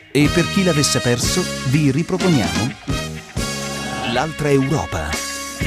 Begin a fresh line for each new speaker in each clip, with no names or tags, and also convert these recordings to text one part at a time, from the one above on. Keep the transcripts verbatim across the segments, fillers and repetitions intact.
E per chi l'avesse perso, vi riproponiamo L'altra Europa.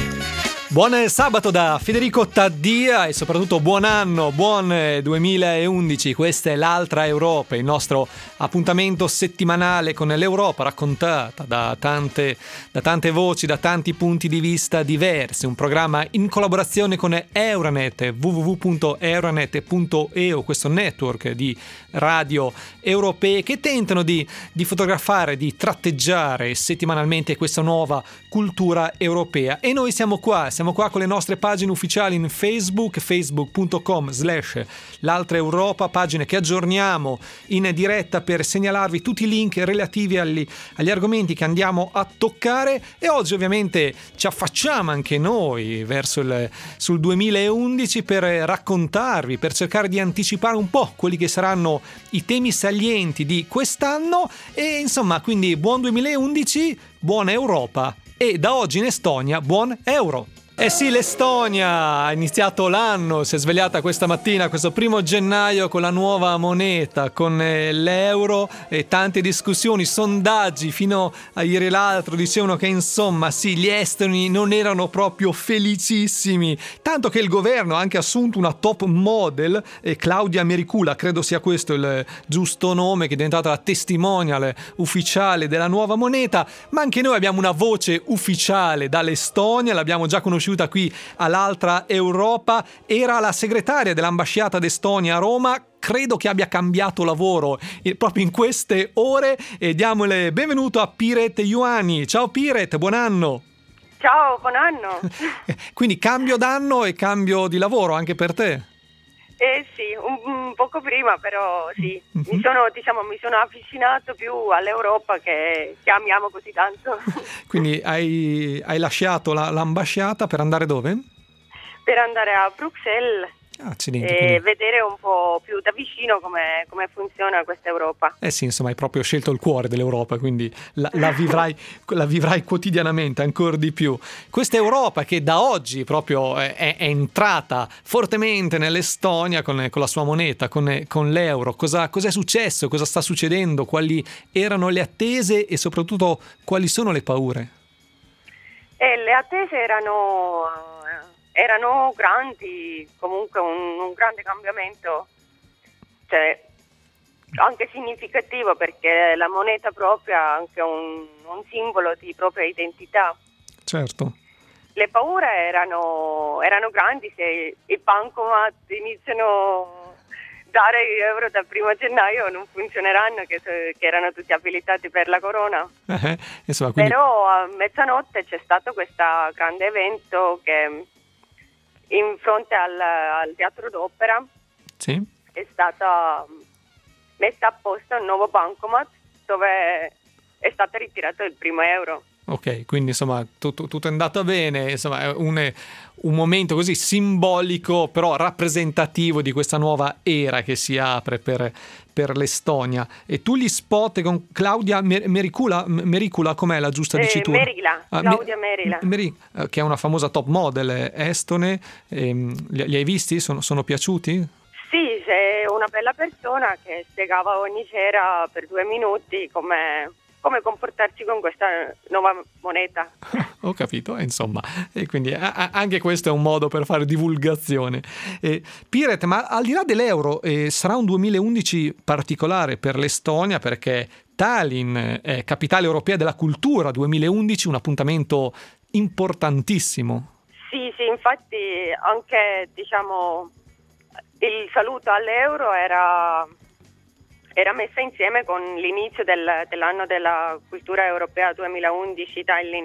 Buon sabato da Federico Taddia e soprattutto buon anno, buon duemilaundici. Questa è L'altra Europa, il nostro appuntamento settimanale con l'Europa raccontata da tante, da tante voci, da tanti punti di vista diversi. Un programma in collaborazione con Euranet, w w w punto euranet punto e u, questo network di radio europee che tentano di, di fotografare, di tratteggiare settimanalmente questa nuova cultura europea. E noi siamo qua, siamo qua con le nostre pagine ufficiali in Facebook, facebook punto com slash l'altra Europa, pagine che aggiorniamo in diretta per segnalarvi tutti i link relativi agli, agli argomenti che andiamo a toccare. E oggi ovviamente ci affacciamo anche noi verso il sul duemilaundici per raccontarvi, per cercare di anticipare un po' quelli che saranno i temi salienti di quest'anno. E insomma, quindi buon duemilaundici, buona Europa e da oggi in Estonia buon euro. Eh sì, l'Estonia ha iniziato l'anno, si è svegliata questa mattina, questo primo gennaio, con la nuova moneta, con eh, l'euro, e tante discussioni, sondaggi fino a ieri l'altro dicevano che insomma sì, gli estoni non erano proprio felicissimi, tanto che il governo ha anche assunto una top model, eh, Claudia Mericula, credo sia questo il giusto nome, che è diventata la testimonial ufficiale della nuova moneta. Ma anche noi abbiamo una voce ufficiale dall'Estonia, l'abbiamo già conosciuta qui all'altra Europa. Era la segretaria dell'ambasciata d'Estonia a Roma, credo che abbia cambiato lavoro proprio in queste ore, e diamole benvenuto a Piret Ioanni. Ciao Piret, buon anno.
Ciao, buon anno.
Quindi cambio d'anno e cambio di lavoro anche per te?
Eh sì, un, un poco prima, però sì, mi sono, diciamo, mi sono avvicinato più all'Europa che, che amiamo così tanto.
Quindi hai, hai lasciato la, l'ambasciata per andare dove?
Per andare a Bruxelles.
Accidenti,
e
quindi
vedere un po' più da vicino come, come funziona questa Europa.
Eh sì, insomma, hai proprio scelto il cuore dell'Europa, quindi la, la, vivrai, la vivrai quotidianamente ancora di più. Questa Europa che da oggi proprio è, è entrata fortemente nell'Estonia con, con la sua moneta, con, con l'euro. Cosa, cosa è successo? Cosa sta succedendo? Quali erano le attese e soprattutto quali sono le paure?
E le attese erano... erano grandi, comunque un, un grande cambiamento, cioè anche significativo, perché la moneta propria è anche un, un simbolo di propria identità.
Certo.
Le paure erano, erano grandi se i bancomat iniziano a dare gli euro dal primo gennaio, non funzioneranno, che, che erano tutti abilitati per la corona.
Eh, insomma, quindi...
Però a mezzanotte c'è stato questo grande evento che in fronte al, al teatro d'opera
sì.
È stata messa a posto un nuovo bancomat dove è stato ritirato il primo euro.
Ok, quindi insomma tutto, tutto è andato bene, insomma è un, un momento così simbolico però rappresentativo di questa nuova era che si apre per, per l'Estonia. E tu gli spot con Claudia Mericula, Mericula com'è la giusta
eh,
dicitura?
Merila,
ah,
Claudia Merila.
Meri, che è una famosa top model estone, ehm, li, li hai visti? Sono, sono piaciuti?
Sì, è una bella persona che spiegava ogni sera per due minuti come... come comportarsi con questa nuova moneta.
Ho capito, insomma, e quindi a- anche questo è un modo per fare divulgazione. Eh, Piret, ma al di là dell'euro, eh, sarà un duemilaundici particolare per l'Estonia, perché Tallinn è capitale europea della cultura, duemilaundici, un appuntamento importantissimo.
Sì, sì, infatti anche, diciamo, il saluto all'euro era... era messa insieme con l'inizio del, dell'anno della cultura europea duemilaundici Tallinn.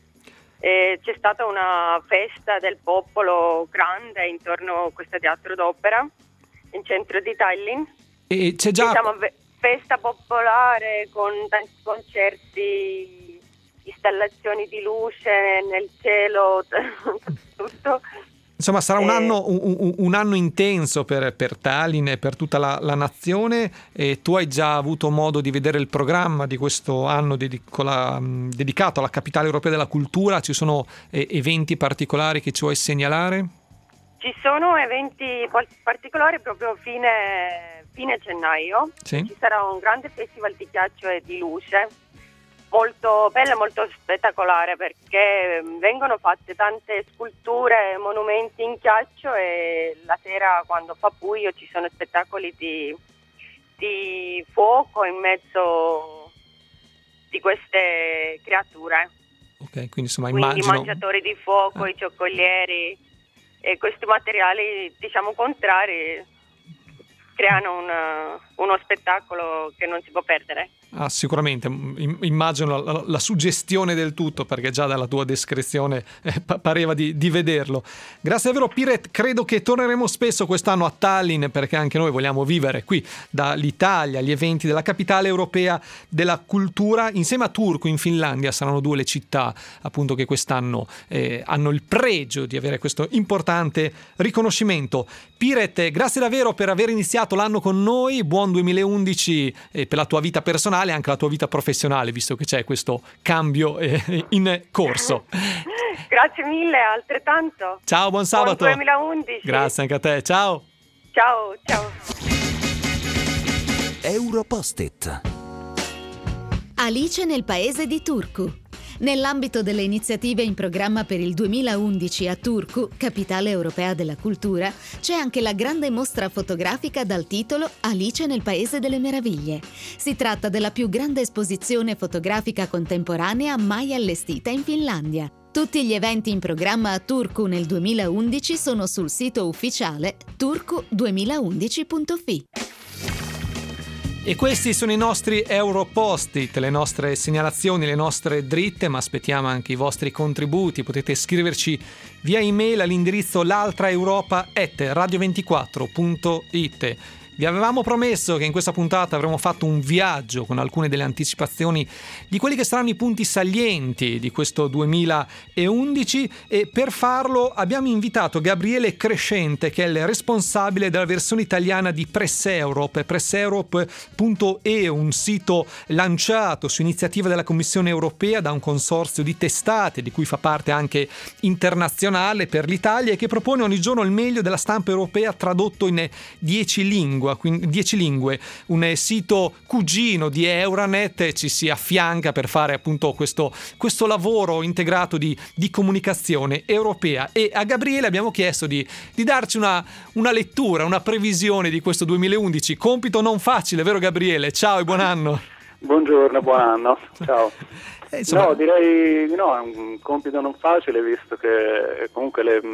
E c'è stata una festa del popolo grande intorno a questo teatro d'opera in centro di Tallinn.
E c'è già...
Diciamo, festa popolare con tanti concerti, installazioni di luce nel cielo, tutto.
Insomma, sarà un
eh,
anno, un, un anno intenso per, per Tallinn e per tutta la, la nazione. E tu hai già avuto modo di vedere il programma di questo anno dedicola, dedicato alla capitale europea della cultura? Ci sono eh, eventi particolari che ci vuoi segnalare?
Ci sono eventi particolari proprio fine, fine gennaio.
Sì.
Ci sarà un grande festival di ghiaccio e di luce, molto bello e molto spettacolare, perché vengono fatte tante sculture, monumenti in ghiaccio, e la sera, quando fa buio, ci sono spettacoli di, di fuoco in mezzo di queste creature.
Ok, quindi insomma
Quindi
immagino...
i mangiatori di fuoco,
ah.
i cioccolieri, e questi materiali, diciamo, contrari creano un, uno spettacolo che non si può perdere.
Ah, sicuramente, immagino la, la suggestione del tutto, perché già dalla tua descrizione eh, pareva di, di vederlo. Grazie davvero Piret, credo che torneremo spesso quest'anno a Tallinn, perché anche noi vogliamo vivere qui dall'Italia gli eventi della capitale europea della cultura. Insieme a Turku in Finlandia saranno due le città appunto che quest'anno eh, hanno il pregio di avere questo importante riconoscimento. Piret, grazie davvero per aver iniziato l'anno con noi, buon duemilaundici eh, per la tua vita personale e anche la tua vita professionale, visto che c'è questo cambio eh, in corso.
Grazie mille, altrettanto.
Ciao, buon sabato.
Buon duemilaundici.
Grazie anche a te, ciao.
Ciao, ciao.
Europost-it.
Alice nel paese di Turku. Nell'ambito delle iniziative in programma per il duemilaundici a Turku, capitale europea della cultura, c'è anche la grande mostra fotografica dal titolo Alice nel Paese delle Meraviglie. Si tratta della più grande esposizione fotografica contemporanea mai allestita in Finlandia. Tutti gli eventi in programma a Turku nel duemilaundici sono sul sito ufficiale turku duemilaundici punto fi.
E questi sono i nostri Europost-it, le nostre segnalazioni, le nostre dritte, ma aspettiamo anche i vostri contributi. Potete scriverci via email all'indirizzo l'altraeuropa chiocciola radio ventiquattro punto it. Vi avevamo promesso che in questa puntata avremmo fatto un viaggio con alcune delle anticipazioni di quelli che saranno i punti salienti di questo duemilaundici, e per farlo abbiamo invitato Gabriele Crescente, che è il responsabile della versione italiana di Press Europe, press europe punto e, un sito lanciato su iniziativa della Commissione europea da un consorzio di testate di cui fa parte anche Internazionale per l'Italia, e che propone ogni giorno il meglio della stampa europea tradotto in dieci lingue. Quindi dieci lingue, un sito cugino di Euranet ci si affianca per fare appunto questo, questo lavoro integrato di, di comunicazione europea. E a Gabriele abbiamo chiesto di, di darci una, una lettura, una previsione di questo duemilaundici. Compito non facile, vero Gabriele? Ciao e buon anno.
Buongiorno, buon anno. Ciao.
Eh, insomma...
No, direi di no, è un compito non facile, visto che comunque le...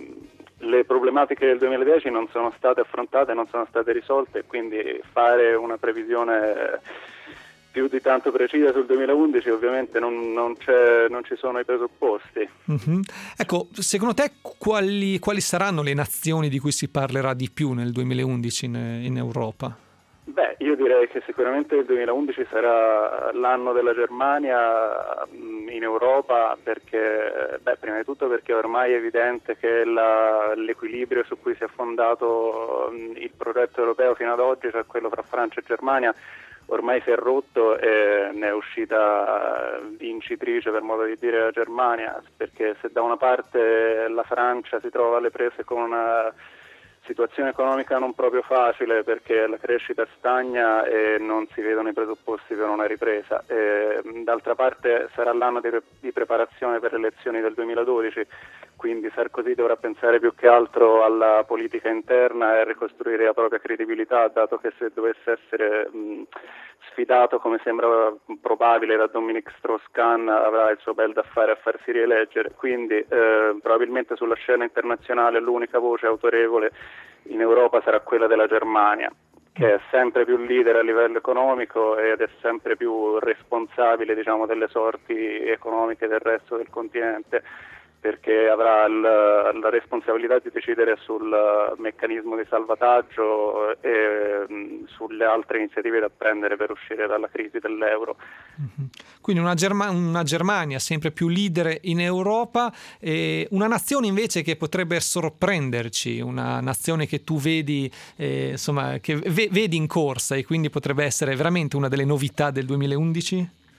le problematiche del duemiladieci non sono state affrontate, non sono state risolte, quindi fare una previsione più di tanto precisa sul duemilaundici ovviamente non, non, c'è, non ci sono i presupposti.
Mm-hmm. Ecco, secondo te quali, quali saranno le nazioni di cui si parlerà di più nel duemilaundici in, in Europa?
Beh, io direi che sicuramente il duemilaundici sarà l'anno della Germania in Europa, perché, beh, prima di tutto perché ormai è evidente che la, l'equilibrio su cui si è fondato il progetto europeo fino ad oggi, cioè quello fra Francia e Germania, ormai si è rotto e ne è uscita vincitrice, per modo di dire, la Germania, perché se da una parte la Francia si trova alle prese con una situazione economica non proprio facile, perché la crescita stagna e non si vedono i presupposti per una ripresa, e, d'altra parte sarà l'anno di, di preparazione per le elezioni del duemiladodici, quindi Sarkozy dovrà pensare più che altro alla politica interna e ricostruire la propria credibilità, dato che se dovesse essere mh, sfidato, come sembra probabile, da Dominic Strauss-Kahn, avrà il suo bel da fare a farsi rieleggere. Quindi eh, probabilmente sulla scena internazionale l'unica voce autorevole in Europa sarà quella della Germania, che è sempre più leader a livello economico ed è sempre più responsabile, diciamo, delle sorti economiche del resto del continente, perché avrà il, la responsabilità di decidere sul meccanismo di salvataggio e mh, sulle altre iniziative da prendere per uscire dalla crisi dell'euro.
Mm-hmm. Quindi una, Germa- una Germania sempre più leader in Europa, e una nazione invece che potrebbe sorprenderci, una nazione che tu vedi, eh, insomma, che v- vedi in corsa, e quindi potrebbe essere veramente una delle novità del duemilaundici?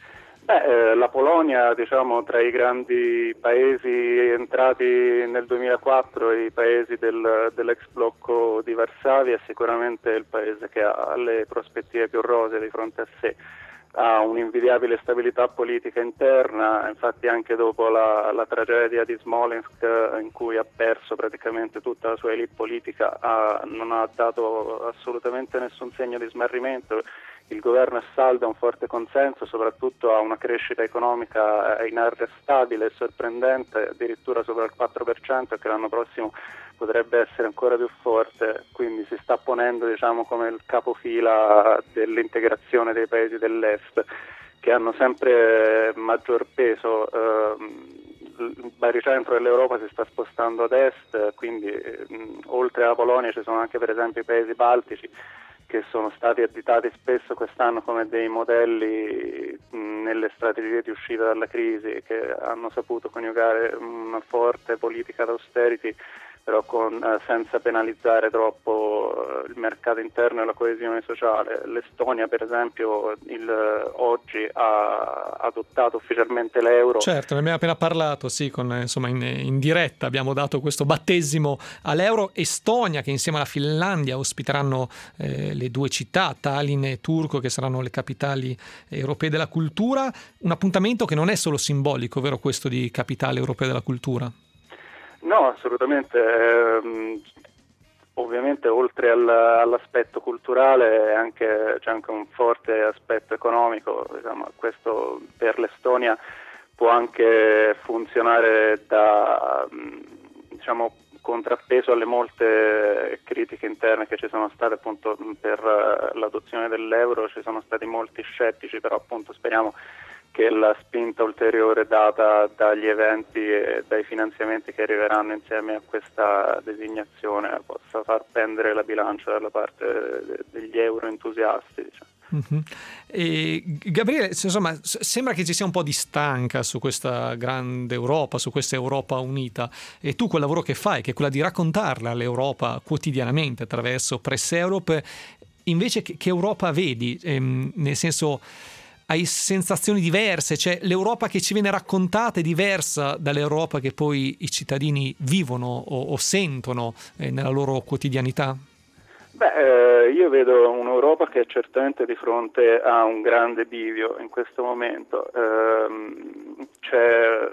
Beh, eh, la Polonia, diciamo, tra i grandi paesi entrati nel duemilaquattro, i paesi del, dell'ex blocco di Varsavia, è sicuramente il paese che ha le prospettive più rosee di fronte a sé. Ha un'invidiabile stabilità politica interna, infatti anche dopo la, la tragedia di Smolensk, in cui ha perso praticamente tutta la sua elite politica, ha, non ha dato assolutamente nessun segno di smarrimento. Il governo è saldo, ha un forte consenso, soprattutto ha una crescita economica inarrestabile e sorprendente, addirittura sopra il quattro per cento, e che l'anno prossimo potrebbe essere ancora più forte, quindi si sta ponendo, diciamo, come il capofila dell'integrazione dei paesi dell'est, che hanno sempre maggior peso. Il baricentro dell'Europa si sta spostando ad est, quindi mh, oltre alla Polonia ci sono anche per esempio i paesi baltici, che sono stati additati spesso quest'anno come dei modelli mh, nelle strategie di uscita dalla crisi, che hanno saputo coniugare una forte politica d'austerity, però con, eh, senza penalizzare troppo eh, il mercato interno e la coesione sociale. L'Estonia, per esempio, il, oggi ha adottato ufficialmente l'euro.
Certo, ne abbiamo appena parlato, sì, con, insomma, in, in diretta abbiamo dato questo battesimo all'euro. Estonia, che insieme alla Finlandia ospiteranno eh, le due città, Tallinn e Turku, che saranno le capitali europee della cultura. Un appuntamento che non è solo simbolico, vero, questo di capitale europea della cultura?
No, assolutamente. Eh, ovviamente oltre al, all'aspetto culturale anche, c'è anche un forte aspetto economico. Diciamo, questo per l'Estonia può anche funzionare da, diciamo, contrappeso alle molte critiche interne che ci sono state appunto per l'adozione dell'euro. Ci sono stati molti scettici, però appunto speriamo che la spinta ulteriore data dagli eventi e dai finanziamenti che arriveranno insieme a questa designazione possa far pendere la bilancia dalla parte degli euro entusiasti, diciamo.
Mm-hmm. E Gabriele, insomma, sembra che ci sia un po' di stanca su questa grande Europa, su questa Europa unita, e tu quel lavoro che fai, che è quella di raccontarla all'Europa quotidianamente attraverso Press Europe, invece che, che Europa vedi? Ehm, nel senso, hai sensazioni diverse, cioè l'Europa che ci viene raccontata è diversa dall'Europa che poi i cittadini vivono o, o sentono eh, nella loro quotidianità?
Beh, eh, io vedo un'Europa che è certamente di fronte a un grande bivio in questo momento. Eh, c'è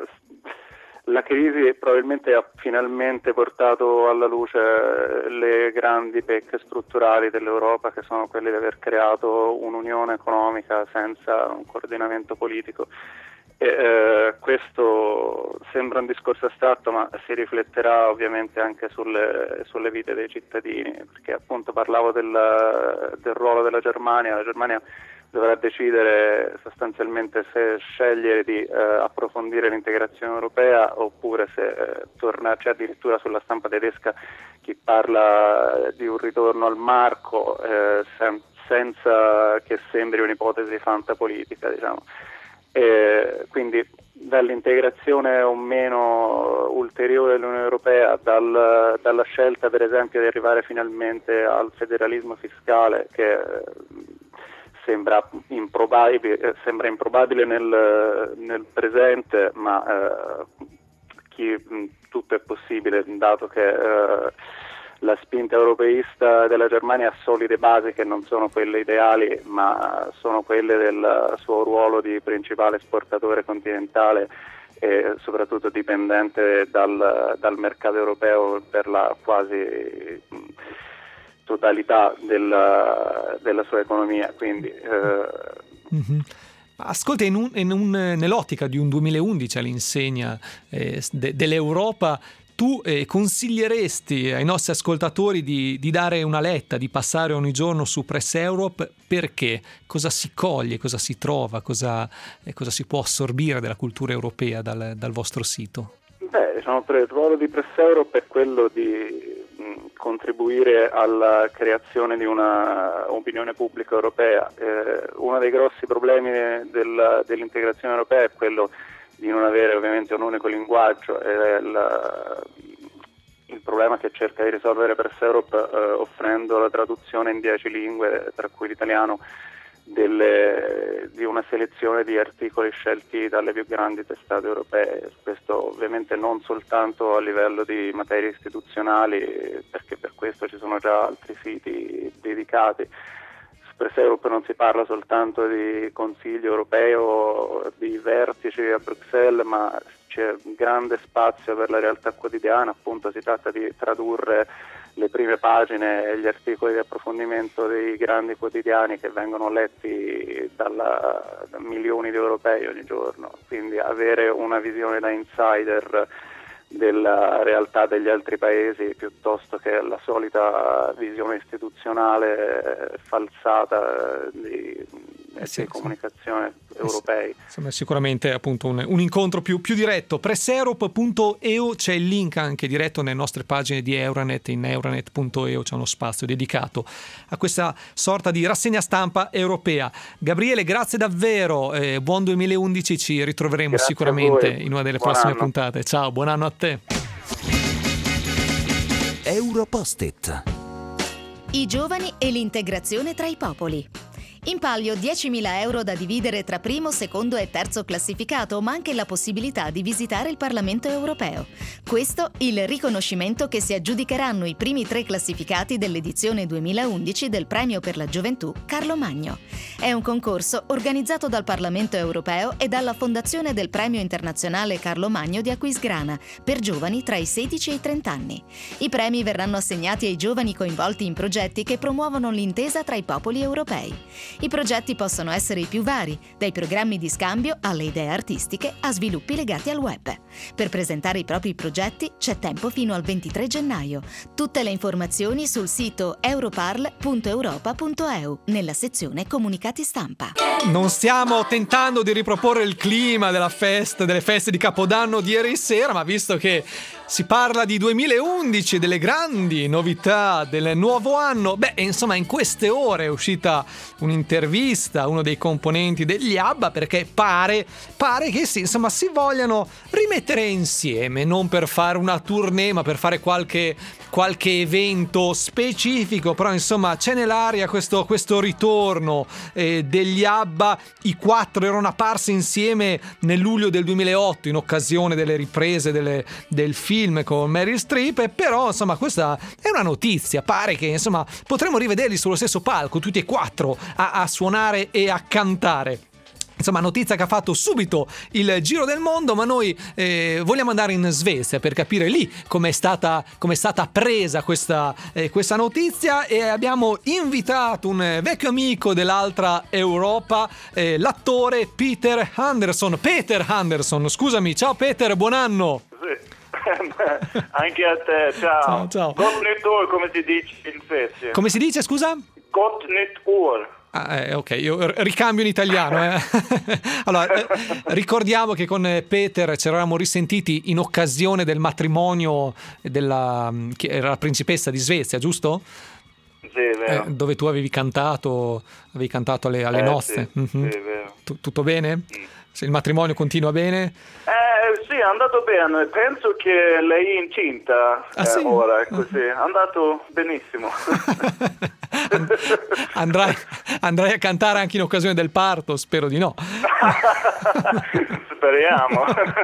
La crisi probabilmente ha finalmente portato alla luce le grandi pecche strutturali dell'Europa, che sono quelle di aver creato un'unione economica senza un coordinamento politico. E, eh, questo sembra un discorso astratto, ma si rifletterà ovviamente anche sulle, sulle vite dei cittadini, perché appunto parlavo del, del ruolo della Germania. La Germania dovrà decidere sostanzialmente se scegliere di eh, approfondire l'integrazione europea oppure se eh, tornarci. Addirittura sulla stampa tedesca chi parla di un ritorno al marco eh, sen- senza che sembri un'ipotesi fantapolitica, diciamo. E quindi dall'integrazione o meno ulteriore dell'Unione Europea, dal, dalla scelta per esempio di arrivare finalmente al federalismo fiscale, che sembra improbabile, sembra improbabile nel, nel presente, ma eh, chi, tutto è possibile, dato che eh, la spinta europeista della Germania ha solide basi che non sono quelle ideali, ma sono quelle del suo ruolo di principale esportatore continentale e soprattutto dipendente dal, dal mercato europeo per la quasi totalità della, della sua economia. Quindi eh...
mm-hmm. Ascolta, in un, in un, nell'ottica di un duemilaundici all'insegna eh, de, dell'Europa, tu eh, consiglieresti ai nostri ascoltatori di, di dare una letta, di passare ogni giorno su Press Europe? Perché? Cosa si coglie, cosa si trova, cosa, eh, cosa si può assorbire della cultura europea dal, dal vostro sito?
Beh, diciamo, il ruolo di Press Europe è quello di contribuire alla creazione di una opinione pubblica europea. Eh, uno dei grossi problemi del, dell'integrazione europea è quello di non avere ovviamente un unico linguaggio. È il, il problema che cerca di risolvere Press Europe eh, offrendo la traduzione in dieci lingue, tra cui l'italiano, delle, di, un, una selezione di articoli scelti dalle più grandi testate europee. Questo ovviamente non soltanto a livello di materie istituzionali, perché per questo ci sono già altri siti dedicati. Su Press Europe non si parla soltanto di Consiglio europeo, di vertici a Bruxelles, ma c'è grande spazio per la realtà quotidiana. Appunto, si tratta di tradurre le prime pagine e gli articoli di approfondimento dei grandi quotidiani che vengono letti dalla, da milioni di europei ogni giorno, quindi avere una visione da insider della realtà degli altri paesi piuttosto che la solita visione istituzionale falsata di
Eh sì,
di comunicazione
sì.
europei.
Eh sì. Insomma, sicuramente appunto un, un incontro più, più diretto. press europe punto e u, c'è il link anche diretto nelle nostre pagine di Euronet, in euronet punto e u c'è uno spazio dedicato a questa sorta di rassegna stampa europea. Gabriele, grazie davvero, eh, buon duemilaundici, ci ritroveremo
Grazie
sicuramente in una delle
buon
prossime
anno.
puntate. Ciao, buon anno a te.
Europost-it.
I giovani e l'integrazione tra i popoli. In palio diecimila euro da dividere tra primo, secondo e terzo classificato, ma anche la possibilità di visitare il Parlamento europeo. Questo il riconoscimento che si aggiudicheranno i primi tre classificati dell'edizione duemilaundici del Premio per la Gioventù Carlo Magno. È un concorso organizzato dal Parlamento europeo e dalla Fondazione del Premio Internazionale Carlo Magno di Aquisgrana per giovani tra i sedici e i trenta anni. I premi verranno assegnati ai giovani coinvolti in progetti che promuovono l'intesa tra i popoli europei. I progetti possono essere i più vari, dai programmi di scambio alle idee artistiche a sviluppi legati al web. Per presentare i propri progetti c'è tempo fino al ventitré gennaio. Tutte le informazioni sul sito europarl punto europa punto e u nella sezione Comunicati stampa.
Non stiamo tentando di riproporre il clima della festa, delle feste di Capodanno di ieri sera, ma visto che si parla di duemilaundici, delle grandi novità del nuovo anno, beh, insomma, in queste ore è uscita un'intervista a uno dei componenti degli ABBA, perché pare, pare che sì, insomma, si vogliano rimettere insieme, non per fare una tournée, ma per fare qualche, qualche evento specifico, però insomma c'è nell'aria questo, questo ritorno eh, degli ABBA. I quattro erano apparsi insieme nel luglio del duemilaotto in occasione delle riprese delle, del film con Meryl Streep, e però insomma questa è una notizia, pare che insomma potremo rivederli sullo stesso palco tutti e quattro a, a suonare e a cantare. Insomma, notizia che ha fatto subito il giro del mondo, ma noi eh, vogliamo andare in Svezia per capire lì com'è stata, com'è stata presa questa, eh, questa notizia, e abbiamo invitato un vecchio amico dell'altra Europa, eh, l'attore Peter Anderson. Peter Anderson, scusami, ciao Peter, buon anno.
Sì. Anche a te, ciao.
Ciao, ciao.
Gott nytt år, come si dice in Svezia?
Come si dice, scusa?
Gott nytt år.
Ah, eh, ok, io ricambio in italiano. Eh. Allora, eh, ricordiamo che con Peter ci eravamo risentiti in occasione del matrimonio della che era la principessa di Svezia, giusto?
Sì, è vero.
Eh, dove tu avevi cantato, avevi cantato alle, alle
eh,
nozze.
Sì,
mm-hmm.
sì, è vero.
T- tutto bene?
Mm.
Se il matrimonio continua bene?
Eh, sì, è andato bene. Penso che lei è incinta
Ah,
eh,
sì?
ora, è così. È andato benissimo.
andrai, andrai a cantare anche in occasione del parto? Spero di no.
Speriamo.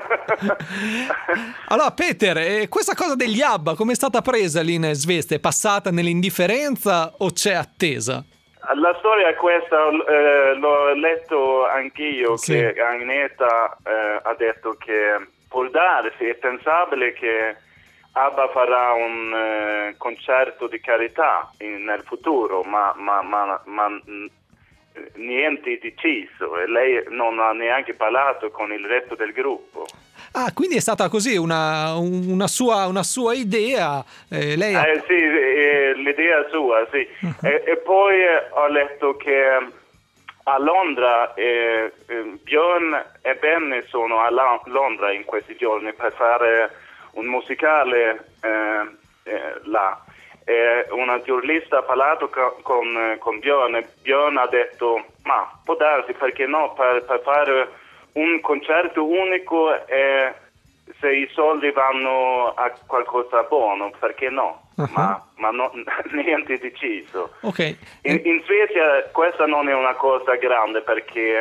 Allora Peter, eh, questa cosa degli ABBA come è stata presa lì in Svezia? È passata nell'indifferenza o c'è attesa?
La storia è questa, eh, l'ho letto anch'io,
Sì.
che Agneta eh, ha detto che può darsi, è pensabile che ABBA farà un eh, concerto di carità in, nel futuro, ma, ma, ma, ma mh, niente deciso, e lei non ha neanche parlato con il resto del gruppo.
Ah, quindi è stata così una, una, sua, una sua idea. Eh, lei ha...
Eh, sì, eh, l'idea sua, sì. Uh-huh. E, e poi eh, ho letto che a Londra eh, eh, Björn e Benny sono a La- Londra in questi giorni per fare un musicale eh, eh, là. E una giornalista ha parlato co- con, con Björn, e Björn ha detto ma può darsi, perché no, per, per fare un concerto unico, e se i soldi vanno a qualcosa buono, perché no? Uh-huh. Ma, ma no, niente deciso.
Okay.
In, in Svezia questa non è una cosa grande, perché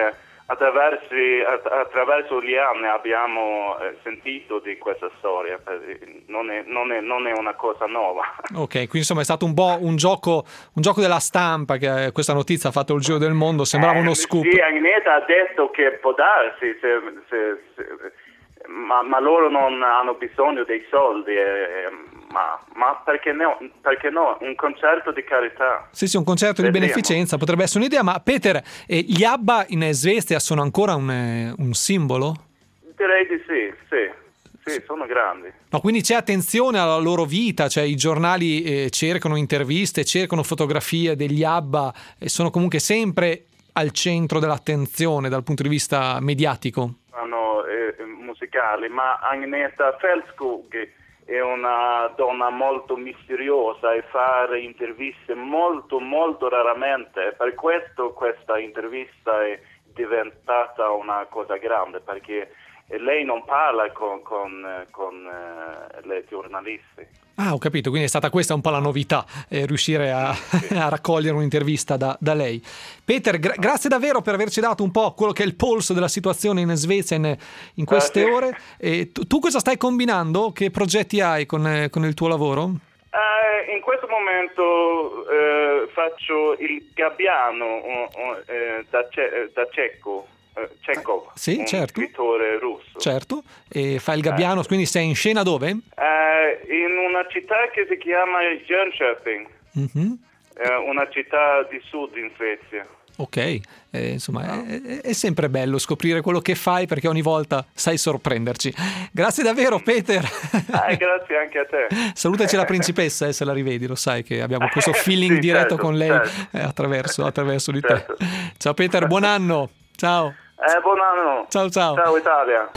attraverso, attraverso gli anni abbiamo eh, sentito di questa storia, non è, non, è, non è una cosa nuova.
Ok, quindi insomma è stato un po' un gioco, un gioco della stampa che questa notizia ha fatto il giro del mondo, sembrava
eh,
uno scoop.
Sì, Agneta ha detto che può darsi, se, se, se, ma, ma loro non hanno bisogno dei soldi, eh, ma, ma perché no? Perché no? Un concerto di carità.
Sì, sì, un concerto
Vedremo.
di beneficenza potrebbe essere un'idea, ma Peter, eh, gli ABBA in Svezia sono ancora un, eh, un simbolo?
Direi di sì, sì. Sì, sono grandi.
No, quindi c'è attenzione alla loro vita, cioè i giornali eh, cercano interviste, cercano fotografie degli ABBA e sono comunque sempre al centro dell'attenzione dal punto di vista mediatico.
Sono eh, musicali, ma Agneta Fältskog è una donna molto misteriosa e fa interviste molto molto raramente. Per questo questa intervista è diventata una cosa grande, perché lei non parla con, con, con uh, le giornalisti.
Ah, ho capito, quindi è stata questa un po' la novità, eh, riuscire a, sì. a raccogliere un'intervista da, da lei. Peter, gra- grazie davvero per averci dato un po' quello che è il polso della situazione in Svezia in, in queste
ah, sì.
ore. E tu, tu cosa stai combinando? Che progetti hai con, con il tuo lavoro?
Uh, in questo momento uh, faccio il gabbiano uh, uh, da, ce- da cieco. Chekhov,
sì,
un
certo.
scrittore russo.
Certo, e fai il gabbiano, eh. quindi sei in scena dove?
Uh, in una città che si chiama Jönköping, mm-hmm. uh, una città di sud in Svezia.
Ok, eh, insomma no. è, è sempre bello scoprire quello che fai, perché ogni volta sai sorprenderci. Grazie davvero Peter.
Eh, grazie anche a te.
Salutaci la principessa, eh, se la rivedi, lo sai che abbiamo questo feeling
sì,
diretto
certo,
con lei
certo.
eh, attraverso, attraverso di
certo.
te. Ciao Peter, buon anno. Ciao.
Eh, buon anno.
Ciao ciao.
Ciao Italia.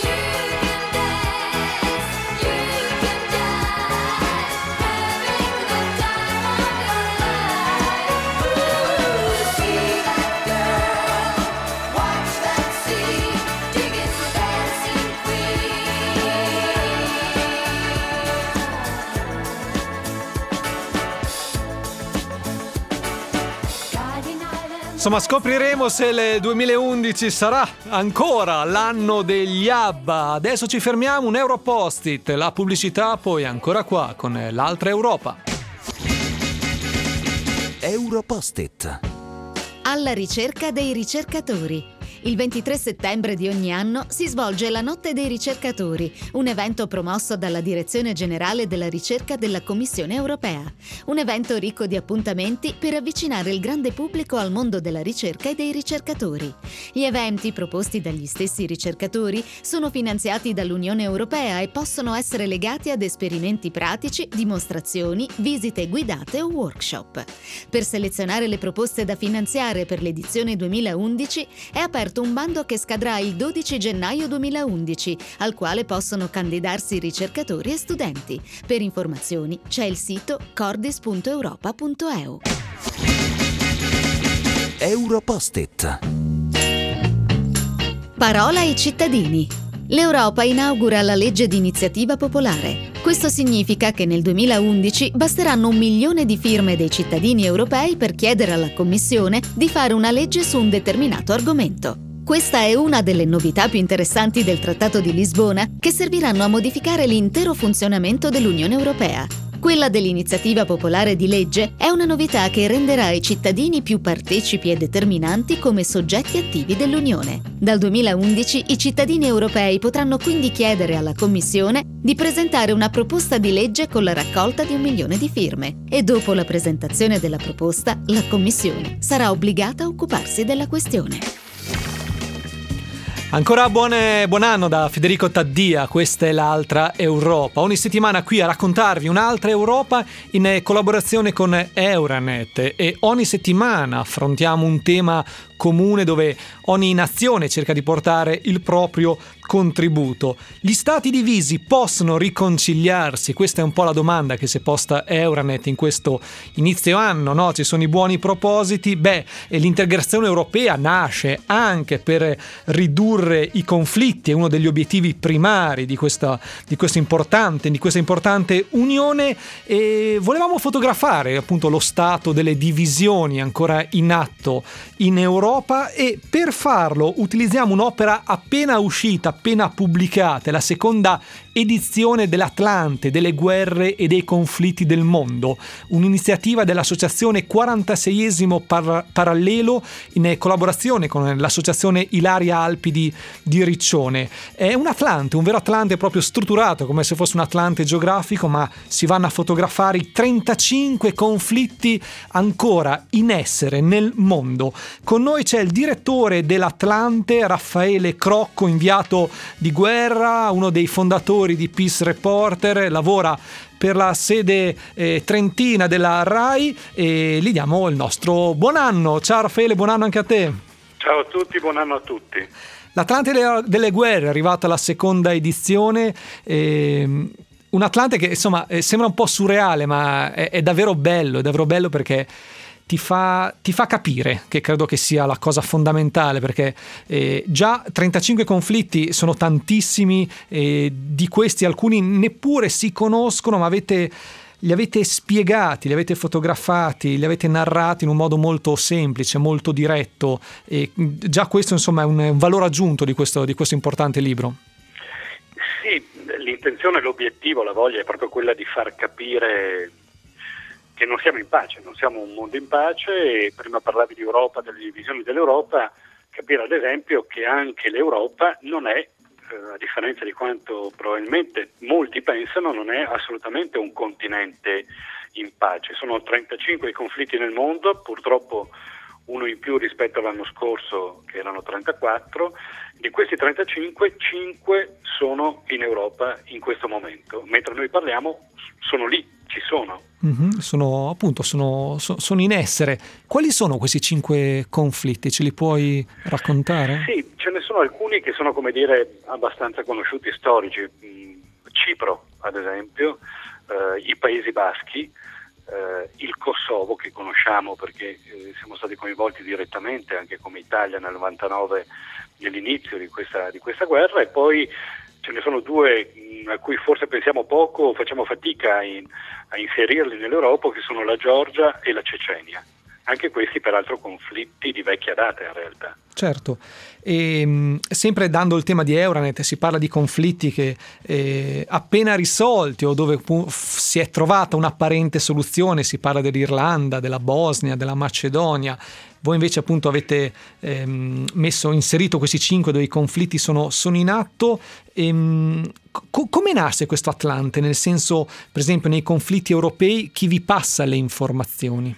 Insomma, scopriremo se il duemilaundici sarà ancora l'anno degli ABBA. Adesso ci fermiamo, un Euro Post-it, la pubblicità poi ancora qua con l'altra Europa.
Euro Post-it.
Alla ricerca dei ricercatori. Il ventitré settembre di ogni anno si svolge la Notte dei Ricercatori, un evento promosso dalla Direzione Generale della Ricerca della Commissione Europea. Un evento ricco di appuntamenti per avvicinare il grande pubblico al mondo della ricerca e dei ricercatori. Gli eventi proposti dagli stessi ricercatori sono finanziati dall'Unione Europea e possono essere legati ad esperimenti pratici, dimostrazioni, visite guidate o workshop. Per selezionare le proposte da finanziare per l'edizione duemilaundici è aperto un bando che scadrà il dodici gennaio duemilaundici, al quale possono candidarsi ricercatori e studenti. Per informazioni c'è il sito cordis punto europa punto e u.
Euro Post-it.
Parola ai cittadini. L'Europa inaugura la legge di iniziativa popolare. Questo significa che nel duemilaundici basteranno un milione di firme dei cittadini europei per chiedere alla Commissione di fare una legge su un determinato argomento. Questa è una delle novità più interessanti del Trattato di Lisbona, che serviranno a modificare l'intero funzionamento dell'Unione Europea. Quella dell'iniziativa popolare di legge è una novità che renderà i cittadini più partecipi e determinanti come soggetti attivi dell'Unione. Dal duemilaundici i cittadini europei potranno quindi chiedere alla Commissione di presentare una proposta di legge con la raccolta di un milione di firme e dopo la presentazione della proposta la Commissione sarà obbligata a occuparsi della questione.
Ancora buone, buon anno da Federico Taddia, questa è l'altra Europa. Ogni settimana qui a raccontarvi un'altra Europa in collaborazione con Euranet e ogni settimana affrontiamo un tema comune dove ogni nazione cerca di portare il proprio contributo. Gli stati divisi possono riconciliarsi? Questa è un po' la domanda che si è posta Euranet in questo inizio anno, no? Ci sono i buoni propositi, beh, e l'integrazione europea nasce anche per ridurre i conflitti, è uno degli obiettivi primari di questa, di questa importante, di questa importante unione, e volevamo fotografare appunto lo stato delle divisioni ancora in atto in Europa Europa, e per farlo utilizziamo un'opera appena uscita, appena pubblicata, la seconda edizione dell'Atlante, delle guerre e dei conflitti del mondo, un'iniziativa dell'associazione quarantaseiesimo Par- Parallelo in collaborazione con l'associazione Ilaria Alpi di, di Riccione. È un Atlante, un vero Atlante proprio strutturato come se fosse un Atlante geografico, ma si vanno a fotografare i trentacinque conflitti ancora in essere nel mondo. Con noi c'è il direttore dell'Atlante, Raffaele Crocco, inviato di guerra, uno dei fondatori di Peace Reporter, lavora per la sede eh, trentina della RAI, e gli diamo il nostro buon anno. Ciao Raffaele, buon anno anche a te.
Ciao a tutti, buon anno a tutti.
L'Atlante delle guerre è arrivata alla seconda edizione, eh, un Atlante che insomma eh, sembra un po' surreale, ma è, è davvero bello, è davvero bello perché ti fa, ti fa capire, che credo che sia la cosa fondamentale, perché eh, già trentacinque conflitti sono tantissimi, eh, di questi alcuni neppure si conoscono, ma avete, li avete spiegati, li avete fotografati, li avete narrati in un modo molto semplice, molto diretto, e già questo insomma è un, un valore aggiunto di questo, di questo importante libro.
Sì, l'intenzione, l'obiettivo, la voglia è proprio quella di far capire che non siamo in pace, non siamo un mondo in pace, e prima parlavi di Europa, delle divisioni dell'Europa, capire ad esempio che anche l'Europa non è, eh, a differenza di quanto probabilmente molti pensano, non è assolutamente un continente in pace. Sono trentacinque i conflitti nel mondo, purtroppo uno in più rispetto all'anno scorso che erano trentaquattro, di questi trentacinque, cinque sono in Europa in questo momento, mentre noi parliamo sono lì, ci sono.
Mm-hmm, sono appunto sono, so, sono in essere. Quali sono questi cinque conflitti? Ce li puoi raccontare?
Sì, ce ne sono alcuni che sono, come dire, abbastanza conosciuti, storici. Cipro, ad esempio, eh, i Paesi Baschi, eh, il Kosovo, che conosciamo perché eh, siamo stati coinvolti direttamente anche come Italia nel novantanove nell'inizio di questa, di questa guerra, e poi ce ne sono due mh, a cui forse pensiamo poco, facciamo fatica a, in, a inserirli nell'Europa, che sono la Georgia e la Cecenia. Anche questi peraltro conflitti di vecchia data in realtà.
Certo, e mh, sempre dando il tema di Euranet, si parla di conflitti che eh, appena risolti o dove pu- si è trovata un'apparente soluzione, si parla dell'Irlanda, della Bosnia, della Macedonia. Voi invece appunto avete ehm, messo, inserito questi cinque dove i conflitti sono, sono in atto. Ehm, co- come nasce questo Atlante? Nel senso, per esempio, nei conflitti europei, chi vi passa le informazioni?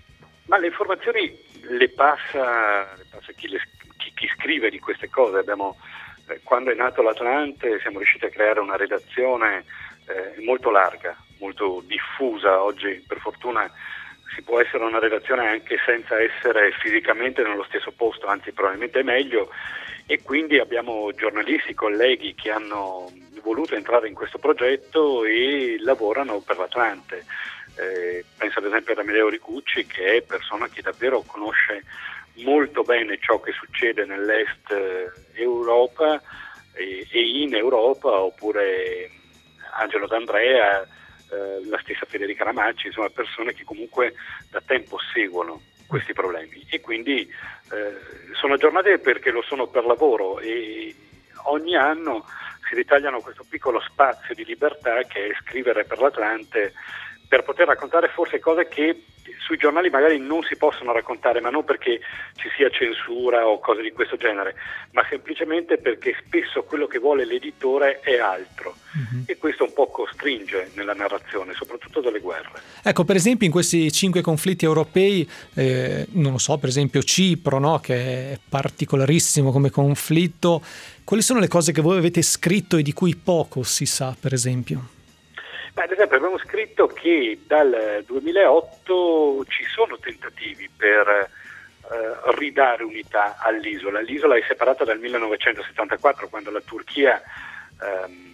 Ma le informazioni le passa, le passa chi, le, chi, chi scrive di queste cose. Abbiamo, eh, quando è nato l'Atlante siamo riusciti a creare una redazione eh, molto larga, molto diffusa. Oggi per fortuna si può essere una redazione anche senza essere fisicamente nello stesso posto, anzi probabilmente è meglio, e quindi abbiamo giornalisti, colleghi che hanno voluto entrare in questo progetto e lavorano per l'Atlante. Eh, penso ad esempio ad Amedeo Ricucci, che è persona che davvero conosce molto bene ciò che succede nell'est eh, Europa e, e in Europa, oppure Angelo D'Andrea, eh, la stessa Federica Ramacci, insomma persone che comunque da tempo seguono questi problemi, e quindi eh, sono aggiornate perché lo sono per lavoro, e ogni anno si ritagliano questo piccolo spazio di libertà che è scrivere per l'Atlante, per poter raccontare forse cose che sui giornali magari non si possono raccontare, ma non perché ci sia censura o cose di questo genere, ma semplicemente perché spesso quello che vuole l'editore è altro, mm-hmm. e questo un po' costringe nella narrazione, soprattutto delle guerre.
Ecco, per esempio in questi cinque conflitti europei, eh, non lo so, per esempio Cipro, no, che è particolarissimo come conflitto, quali sono le cose che voi avete scritto e di cui poco si sa, per esempio?
Beh, ad esempio abbiamo scritto che dal duemilaotto ci sono tentativi per eh, ridare unità all'isola. L'isola è separata dal millenovecentosettantaquattro, quando la Turchia ehm,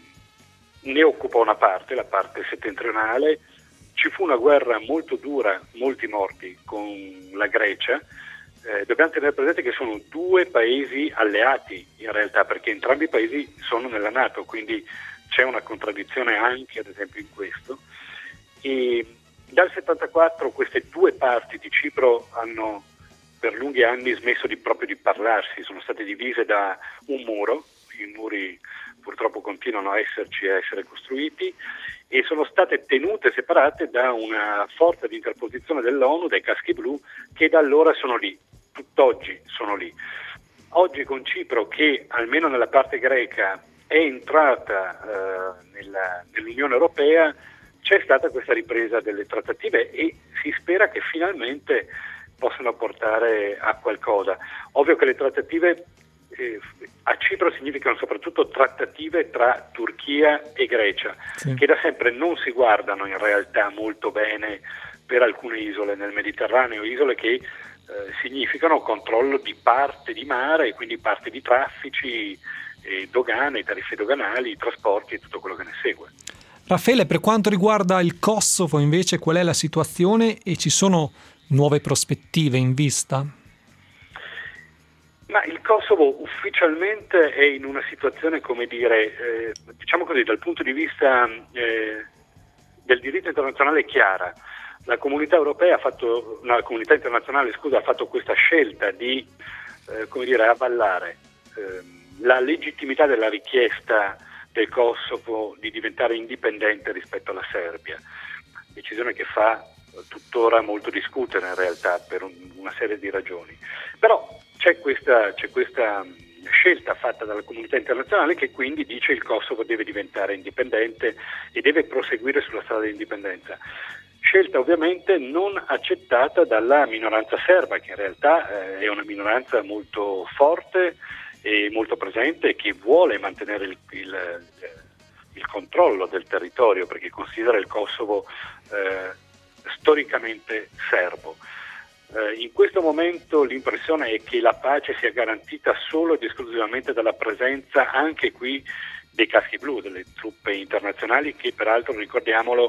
ne occupò una parte, la parte settentrionale. Ci fu una guerra molto dura, molti morti con la Grecia. Eh, dobbiamo tenere presente che sono due paesi alleati in realtà, perché entrambi i paesi sono nella NATO, quindi c'è una contraddizione anche ad esempio in questo. E dal settantaquattro queste due parti di Cipro hanno per lunghi anni smesso di, proprio di parlarsi, sono state divise da un muro, i muri purtroppo continuano a esserci e a essere costruiti, e sono state tenute separate da una forza di interposizione dell'ONU, dai caschi blu, che da allora sono lì, tutt'oggi sono lì. Oggi con Cipro, che almeno nella parte greca è entrata eh, nella, nell'Unione Europea, c'è stata questa ripresa delle trattative e si spera che finalmente possano portare a qualcosa. Ovvio che le trattative eh, a Cipro significano soprattutto trattative tra Turchia e Grecia, sì, che da sempre non si guardano in realtà molto bene per alcune isole nel Mediterraneo, isole che eh, significano controllo di parte di mare e quindi parte di traffici, eh, dogane, tariffe doganali, trasporti e tutto quello che ne segue.
Raffaele, per quanto riguarda il Kosovo invece, qual è la situazione e ci sono nuove prospettive in vista?
Ma il Kosovo ufficialmente è in una situazione, come dire, eh, diciamo così, dal punto di vista eh, del diritto internazionale chiara. La comunità europea ha fatto, no, la comunità internazionale, scusa, ha fatto questa scelta di, eh, come dire, avallare eh, la legittimità della richiesta del Kosovo di diventare indipendente rispetto alla Serbia, decisione che fa tuttora molto discutere in realtà per un, una serie di ragioni. Però c'è questa, c'è questa scelta fatta dalla comunità internazionale che quindi dice che il Kosovo deve diventare indipendente e deve proseguire sulla strada di indipendenza. Scelta ovviamente non accettata dalla minoranza serba, che in realtà eh, è una minoranza molto forte e molto presente e che vuole mantenere il, il, il controllo del territorio, perché considera il Kosovo eh, storicamente serbo. Eh, in questo momento l'impressione è che la pace sia garantita solo ed esclusivamente dalla presenza anche qui dei caschi blu, delle truppe internazionali che peraltro, ricordiamolo,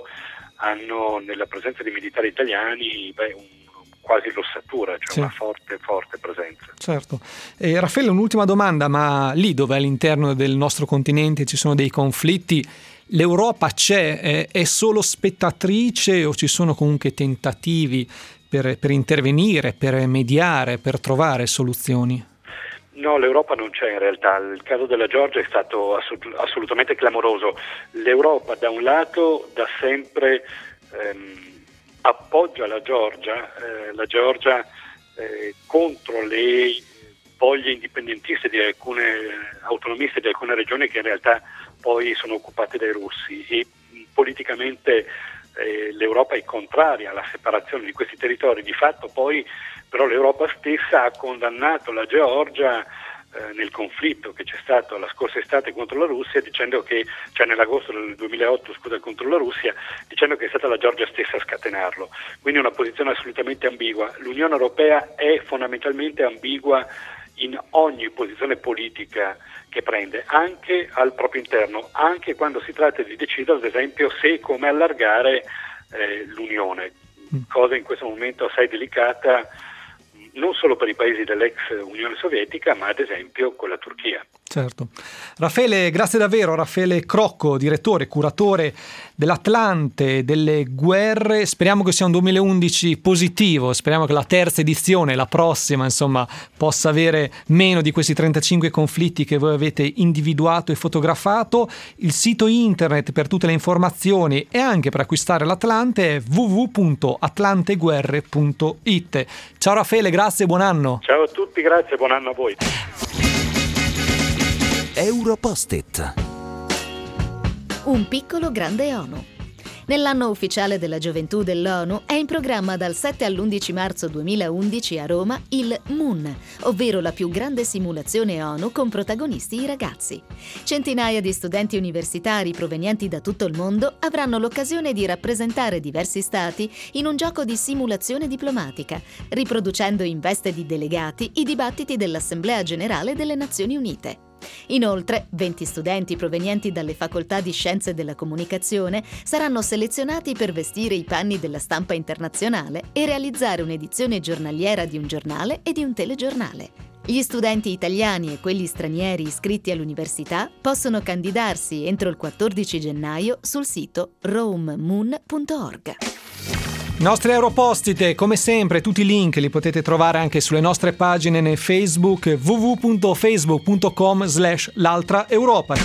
hanno nella presenza di militari italiani beh, un quasi l'ossatura, cioè sì, una forte, forte presenza.
Certo. E Raffaele, un'ultima domanda, ma lì dove all'interno del nostro continente ci sono dei conflitti, l'Europa c'è, è, è solo spettatrice o ci sono comunque tentativi per, per intervenire, per mediare, per trovare soluzioni?
No, l'Europa non c'è in realtà. Il caso della Georgia è stato assolut- assolutamente clamoroso. L'Europa da un lato da sempre ehm, appoggia la Georgia, eh, la Georgia eh, contro le voglie indipendentiste di alcune autonomiste di alcune regioni che in realtà poi sono occupate dai russi, e politicamente eh, l'Europa è contraria alla separazione di questi territori. Di fatto poi però l'Europa stessa ha condannato la Georgia nel conflitto che c'è stato la scorsa estate contro la Russia, dicendo che, cioè nell'agosto del duemilaotto, scusa, contro la Russia, dicendo che è stata la Georgia stessa a scatenarlo. Quindi una posizione assolutamente ambigua. L'Unione Europea è fondamentalmente ambigua in ogni posizione politica che prende, anche al proprio interno, anche quando si tratta di decidere, ad esempio, se e come allargare eh, l'Unione, cosa in questo momento assai delicata, non solo per i paesi dell'ex Unione Sovietica, ma ad esempio con la Turchia.
Certo. Raffaele, grazie davvero. Raffaele Crocco, direttore, curatore dell'Atlante delle guerre. Speriamo che sia un duemilaundici positivo, speriamo che la terza edizione, la prossima, insomma, possa avere meno di questi trentacinque conflitti che voi avete individuato e fotografato. Il sito internet per tutte le informazioni e anche per acquistare l'Atlante è w w w punto atlanteguerre punto i t. Ciao Raffaele, grazie e buon anno.
Ciao a tutti, grazie e buon anno a voi.
Europost-it.
Un piccolo grande ONU. Nell'anno ufficiale della gioventù dell'ONU è in programma dal sette all'undici marzo duemilaundici a Roma il Moon, ovvero la più grande simulazione ONU con protagonisti i ragazzi. Centinaia di studenti universitari provenienti da tutto il mondo avranno l'occasione di rappresentare diversi stati in un gioco di simulazione diplomatica, riproducendo in veste di delegati i dibattiti dell'Assemblea Generale delle Nazioni Unite. Inoltre, venti studenti provenienti dalle facoltà di Scienze della Comunicazione saranno selezionati per vestire i panni della stampa internazionale e realizzare un'edizione giornaliera di un giornale e di un telegiornale. Gli studenti italiani e quelli stranieri iscritti all'università possono candidarsi entro il quattordici gennaio sul sito rome moon punto org.
I nostri Europostite, come sempre, tutti i link li potete trovare anche sulle nostre pagine nei Facebook w w w punto facebook punto com slash l'altra Europa.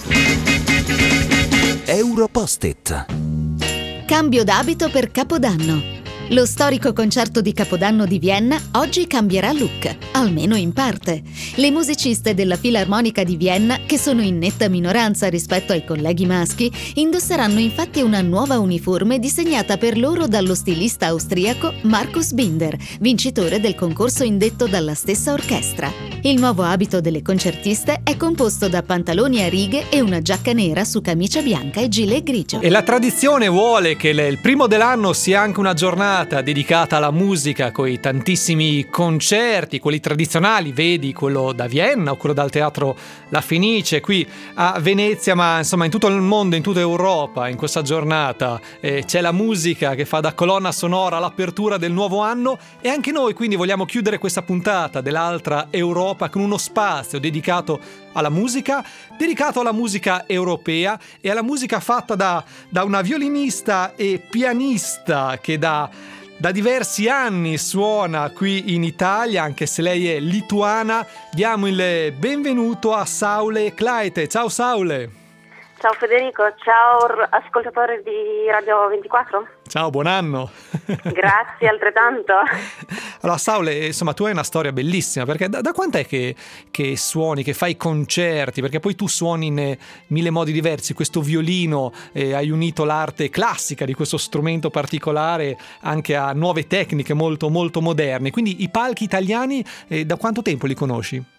Europost-it.
Cambio d'abito per Capodanno. Lo storico concerto di Capodanno di Vienna oggi cambierà look, almeno in parte. Le musiciste della Filarmonica di Vienna, che sono in netta minoranza rispetto ai colleghi maschi, indosseranno infatti una nuova uniforme disegnata per loro dallo stilista austriaco Markus Binder, vincitore del concorso indetto dalla stessa orchestra. Il nuovo abito delle concertiste è composto da pantaloni a righe e una giacca nera su camicia bianca e gilet grigio.
E la tradizione vuole che il primo dell'anno sia anche una giornata dedicata alla musica, con i tantissimi concerti, quelli tradizionali, vedi quello da Vienna o quello dal Teatro La Fenice qui a Venezia, ma insomma in tutto il mondo, in tutta Europa, in questa giornata eh, c'è la musica che fa da colonna sonora all'apertura del nuovo anno, e anche noi quindi vogliamo chiudere questa puntata dell'altra Europa con uno spazio dedicato alla musica, dedicato alla musica europea e alla musica fatta da, da una violinista e pianista che da, da diversi anni suona qui in Italia, anche se lei è lituana. Diamo il benvenuto a Saule Klaite. Ciao Saule!
Ciao Federico, ciao ascoltatori di Radio ventiquattro.
Ciao, buon anno.
Grazie altrettanto.
Allora Saule, insomma tu hai una storia bellissima, perché da, da quant'è che, che suoni, che fai concerti? Perché poi tu suoni in eh, mille modi diversi, questo violino, eh, hai unito l'arte classica di questo strumento particolare anche a nuove tecniche molto molto moderne, quindi i palchi italiani eh, da quanto tempo li conosci?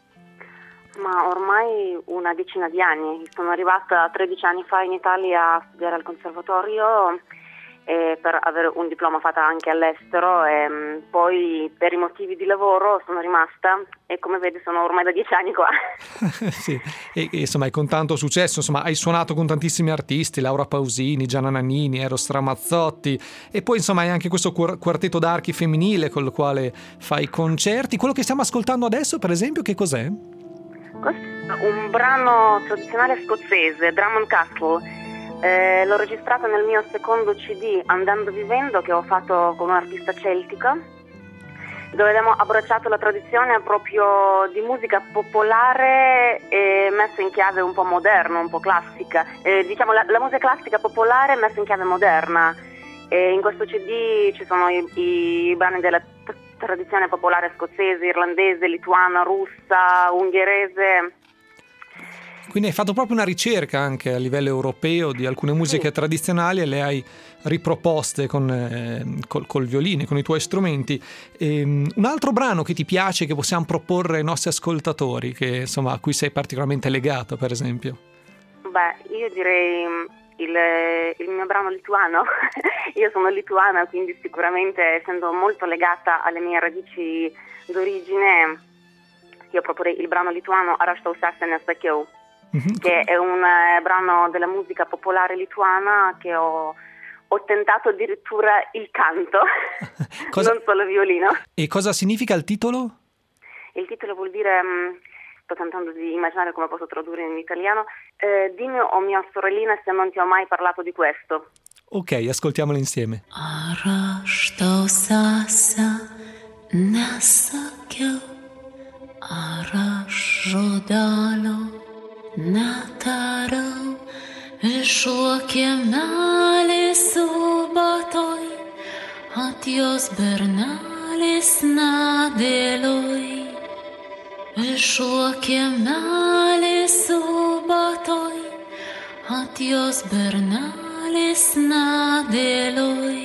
Ma ormai una decina di anni, sono arrivata tredici anni fa in Italia a studiare al conservatorio eh, per avere un diploma fatto anche all'estero, e poi per i motivi di lavoro sono rimasta e come vedi sono ormai da dieci anni qua.
Sì, e, e insomma con tanto successo, insomma hai suonato con tantissimi artisti, Laura Pausini, Gianna Nannini, Eros Ramazzotti, e poi insomma hai anche questo quartetto d'archi femminile con il quale fai concerti. Quello che stiamo ascoltando adesso per esempio che cos'è?
Un brano tradizionale scozzese, Drummond Castle, eh, l'ho registrato nel mio secondo C D Andando Vivendo, che ho fatto con un'artista celtica, dove abbiamo abbracciato la tradizione proprio di musica popolare e messa in chiave un po' moderna, un po' classica, eh, diciamo la, la musica classica popolare messa in chiave moderna, e in questo C D ci sono i, i brani della t- tradizione popolare scozzese, irlandese, lituana, russa, ungherese.
Quindi hai fatto proprio una ricerca anche a livello europeo di alcune musiche sì. tradizionali e le hai riproposte con eh, col, col violino, con i tuoi strumenti. E, um, un altro brano che ti piace, che possiamo proporre ai nostri ascoltatori, che insomma a cui sei particolarmente legato, per esempio?
Beh, io direi il, il mio brano lituano. Io sono lituana, quindi sicuramente, essendo molto legata alle mie radici d'origine, io proporrei il brano lituano Ar aš tau sesę nesakiau, mm-hmm. che è un eh, brano della musica popolare lituana che ho, ho tentato addirittura il canto, cosa... non solo violino.
E cosa significa il titolo?
Il titolo vuol dire... Mh, sto tentando di immaginare come posso tradurre in italiano. Eh, dimmi, o mia sorellina, se non ti ho mai parlato di questo.
Ok, ascoltiamolo insieme.
Ar aš tau sesę nesakiau, ar aš žodelio netariau, iššokė meilės subatoj, at jos bernelis nedėlioj. Iššokė meilės subatoj, at jos bernelis nedėlioj.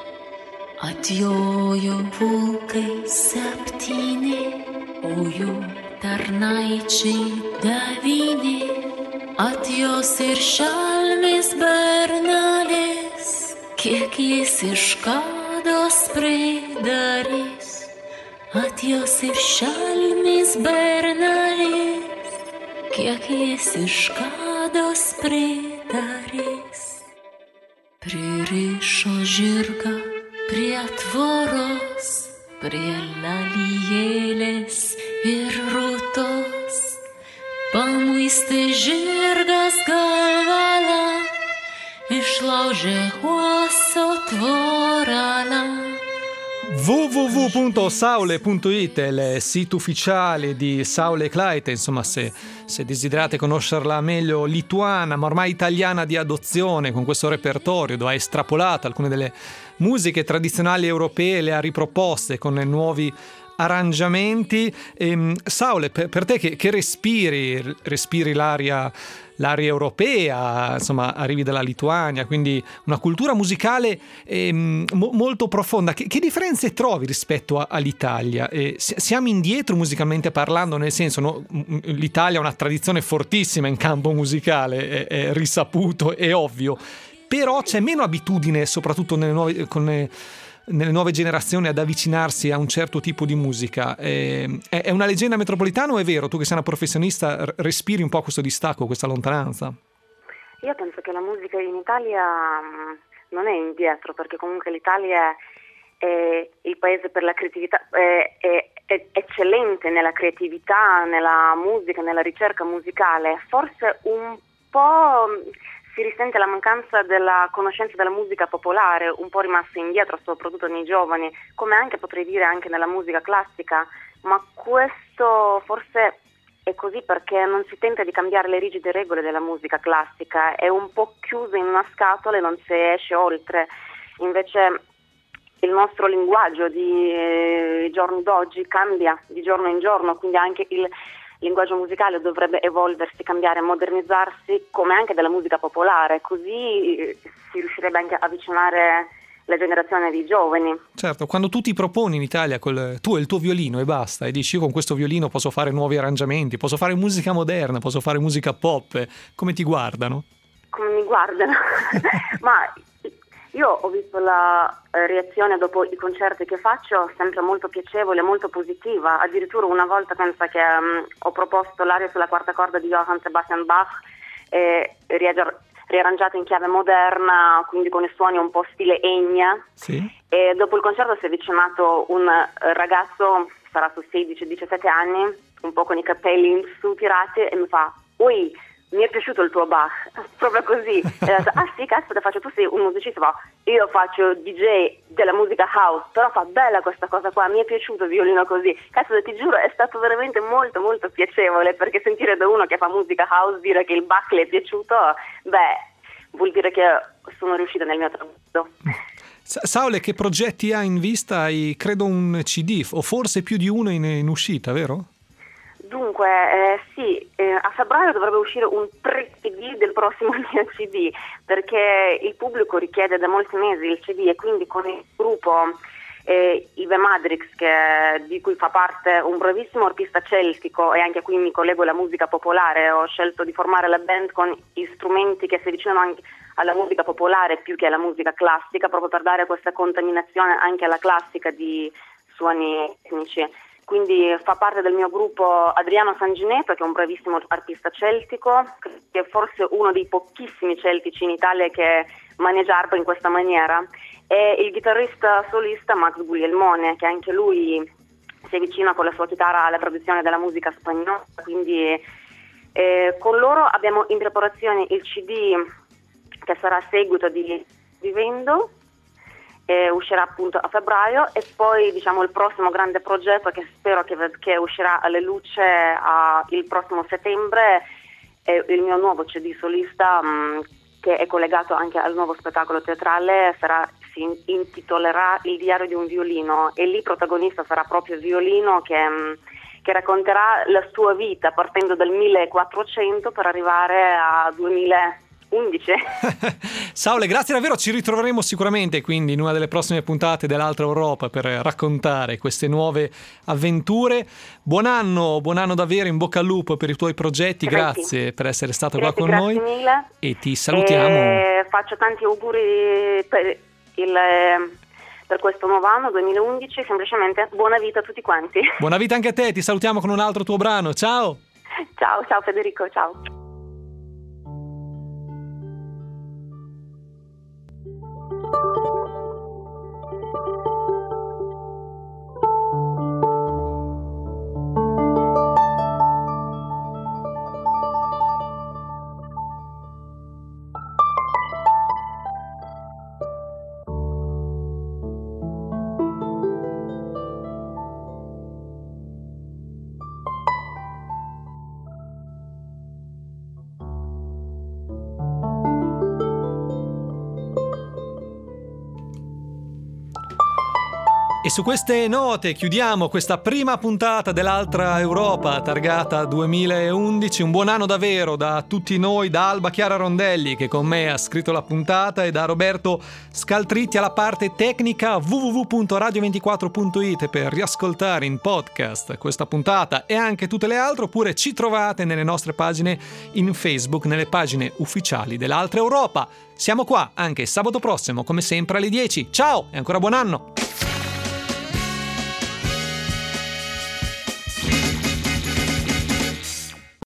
Atjojo pulkai septyni, o jų tarnaičiai devyni, at jos ir šelmis bernelis, kiek jis iš kados pridarys. At jos ir šelmis bernelis, kiek jis iš kados pridarys. Pririšo žirgą prie tvoros, prie lalijėlės ir rūtos. Pamuistė žirgas galvala, iš прийшла вже осотворена.
w w w punto saule punto it è il sito ufficiale di Saule Klaite, insomma se, se desiderate conoscerla meglio, lituana ma ormai italiana di adozione, con questo repertorio dove ha estrapolato alcune delle musiche tradizionali europee, le ha riproposte con nuovi arrangiamenti. E, Saule, per, per te che, che respiri, respiri l'aria l'aria europea, insomma arrivi dalla Lituania, quindi una cultura musicale eh, mo- molto profonda. Che, che differenze trovi rispetto a, all'Italia? Eh, siamo indietro musicalmente parlando, nel senso, no, l'Italia ha una tradizione fortissima in campo musicale, è, è risaputo, è ovvio, però c'è meno abitudine, soprattutto nelle nuove, con le, nelle nuove generazioni, ad avvicinarsi a un certo tipo di musica. È, è una leggenda metropolitana o è vero? Tu che sei una professionista respiri un po' questo distacco, questa lontananza?
Io penso che la musica in Italia non è indietro, perché comunque l'Italia è il paese per la creatività, è, è, è eccellente nella creatività, nella musica, nella ricerca musicale. Forse un po' si risente la mancanza della conoscenza della musica popolare, un po' rimasta indietro soprattutto nei giovani, come anche potrei dire anche nella musica classica, ma questo forse è così perché non si tenta di cambiare le rigide regole della musica classica, è un po' chiusa in una scatola e non si esce oltre. Invece il nostro linguaggio di eh, giorni d'oggi cambia di giorno in giorno, quindi anche il Il linguaggio musicale dovrebbe evolversi, cambiare, modernizzarsi, come anche della musica popolare, così si riuscirebbe anche a avvicinare la generazione di giovani.
Certo, quando tu ti proponi in Italia col, tu e il tuo violino e basta, e dici io con questo violino posso fare nuovi arrangiamenti, posso fare musica moderna, posso fare musica pop, come ti guardano?
Come mi guardano? Ma io ho visto la reazione dopo i concerti che faccio sempre molto piacevole, molto positiva. Addirittura una volta penso che um, ho proposto l'aria sulla quarta corda di Johann Sebastian Bach, eh, riarrangiata in chiave moderna, quindi con i suoni un po' stile Enya.
Sì.
E dopo il concerto si è avvicinato un ragazzo, sarà su sedici diciassette anni, un po' con i capelli in su tirati, e mi fa: ui, mi è piaciuto il tuo Bach, proprio così. E ho detto: ah sì, cazzo, te faccio, tu sei un musicista. Ma io faccio D J della musica house, però fa bella questa cosa qua, mi è piaciuto il violino così. Cazzo, ti giuro, è stato veramente molto molto piacevole, perché sentire da uno che fa musica house dire che il Bach le è piaciuto, beh, vuol dire che sono riuscita nel mio traguardo.
Saule, che progetti hai in vista? Hai, credo, un C D, o forse più di uno in, in uscita, vero?
Dunque, eh, sì, eh, a febbraio dovrebbe uscire un tre-C D del prossimo mio C D, perché il pubblico richiede da molti mesi il C D, e quindi con il gruppo eh, Ive Madrix, che, di cui fa parte un bravissimo artista celtico, e anche qui mi collego alla musica popolare, ho scelto di formare la band con strumenti che si avvicinano anche alla musica popolare più che alla musica classica, proprio per dare questa contaminazione anche alla classica di suoni etnici. Quindi fa parte del mio gruppo Adriano Sangineto, che è un bravissimo artista celtico, che è forse uno dei pochissimi celtici in Italia che maneggia arpa in questa maniera, e il chitarrista solista Max Guglielmone, che anche lui si avvicina con la sua chitarra alla tradizione della musica spagnola. Quindi eh, con loro abbiamo in preparazione il C D che sarà a seguito di Vivendo, Eh, uscirà appunto a febbraio, e poi diciamo il prossimo grande progetto che spero che, che uscirà alle luce a, il prossimo settembre è il mio nuovo C D solista, mh, che è collegato anche al nuovo spettacolo teatrale. Sarà, si intitolerà Il diario di un violino, e lì protagonista sarà proprio il violino che, mh, che racconterà la sua vita partendo dal millequattrocento per arrivare a duemilaundici.
Saule, grazie davvero, ci ritroveremo sicuramente quindi in una delle prossime puntate dell'Altra Europa per raccontare queste nuove avventure. Buon anno, buon anno davvero, in bocca al lupo per i tuoi progetti. Grazie, grazie per essere stata
grazie,
qua con
grazie
noi
mille.
E ti salutiamo.
E faccio tanti auguri per, il, per questo nuovo anno duemilaundici, semplicemente buona vita a tutti quanti.
Buona vita anche a te, ti salutiamo con un altro tuo brano. Ciao.
Ciao, ciao Federico, ciao.
E su queste note chiudiamo questa prima puntata dell'Altra Europa targata duemilaundici. Un buon anno davvero da tutti noi, da Alba Chiara Rondelli che con me ha scritto la puntata e da Roberto Scaltritti alla parte tecnica. w w w punto radio ventiquattro punto it per riascoltare in podcast questa puntata e anche tutte le altre, oppure ci trovate nelle nostre pagine in Facebook, nelle pagine ufficiali dell'Altra Europa. Siamo qua anche sabato prossimo come sempre alle dieci. Ciao e ancora buon anno!